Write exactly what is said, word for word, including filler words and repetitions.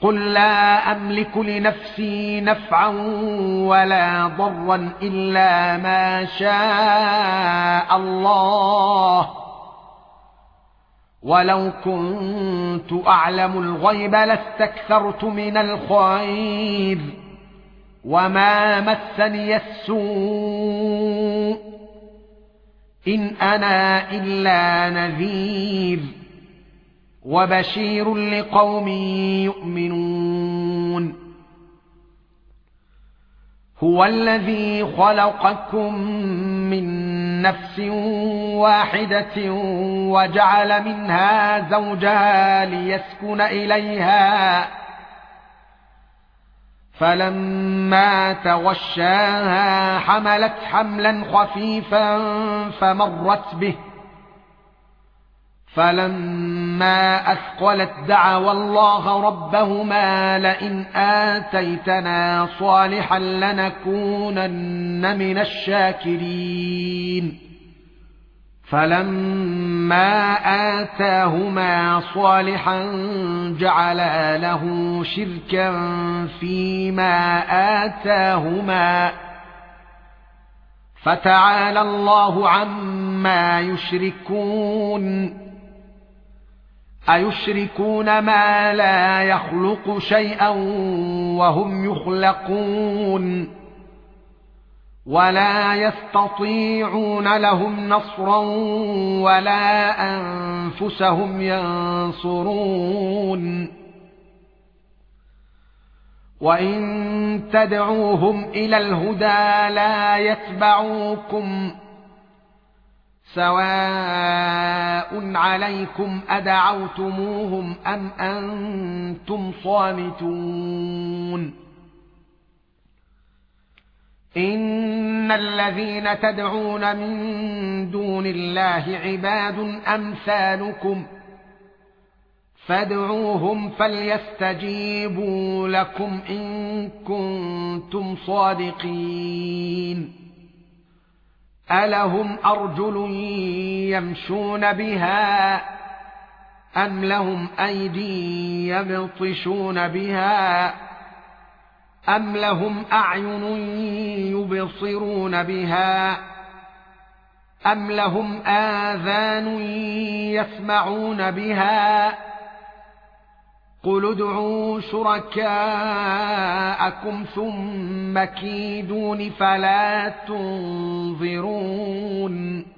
قل لا أملك لنفسي نفعا ولا ضرا إلا ما شاء الله، ولو كنت أعلم الغيب لاستكثرت من الخير وما مسني السوء، إن أنا إلا نذير وبشير لقوم يؤمنون. هو الذي خلقكم من نفس واحدة وجعل منها زوجها ليسكن إليها، فلما تغشاها حملت حملا خفيفا فمرت به، فلما أثقلت دعوا الله ربهما لئن آتيتنا صالحا لنكونن من الشاكرين، فلما آتاهما صالحا جعلا له شركا فيما آتاهما، فتعالى الله عما يشركون. أيشركون ما لا يخلق شيئا وهم يخلقون، ولا يستطيعون لهم نصرا ولا أنفسهم ينصرون. وإن تدعوهم إلى الهدى لا يتبعوكم، سواء عليكم أدعوتموهم أم أنتم صامتون. إن الذين تدعون من دون الله عباد أمثالكم، فادعوهم فليستجيبوا لكم إن كنتم صادقين. ألهم أرجل يمشون بها أم لهم أيدي يبطشون بها أم لهم أعين يبصرون بها أم لهم آذان يسمعون بها؟ قل ادعوا شركاءكم ثم كيدون فلا تنظرون.